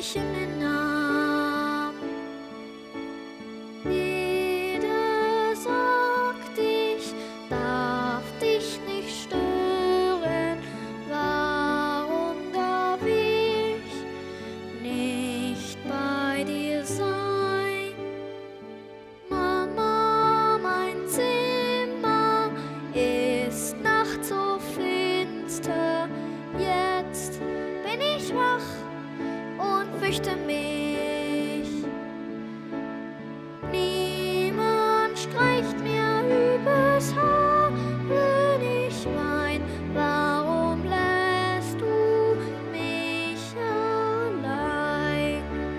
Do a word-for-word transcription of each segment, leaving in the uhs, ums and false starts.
dich in den Arm. Jeder sagt, ich darf dich nicht stören. Warum darf ich nicht bei dir sein? Mama, mein Zimmer ist nachts so finster. Jetzt bin ich wach und fürchte mich. Niemand streicht mir übers Haar, wenn ich wein. Warum lässt du mich allein?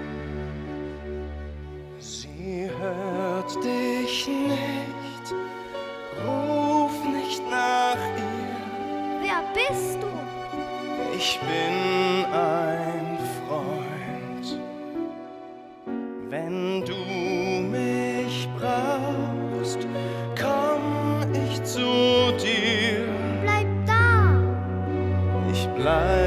Sie hört dich nicht, ruf nicht nach ihr. Wer bist du? Ich bin ein Freund. Wenn du mich brauchst, komm ich zu dir. Bleib da! Ich bleib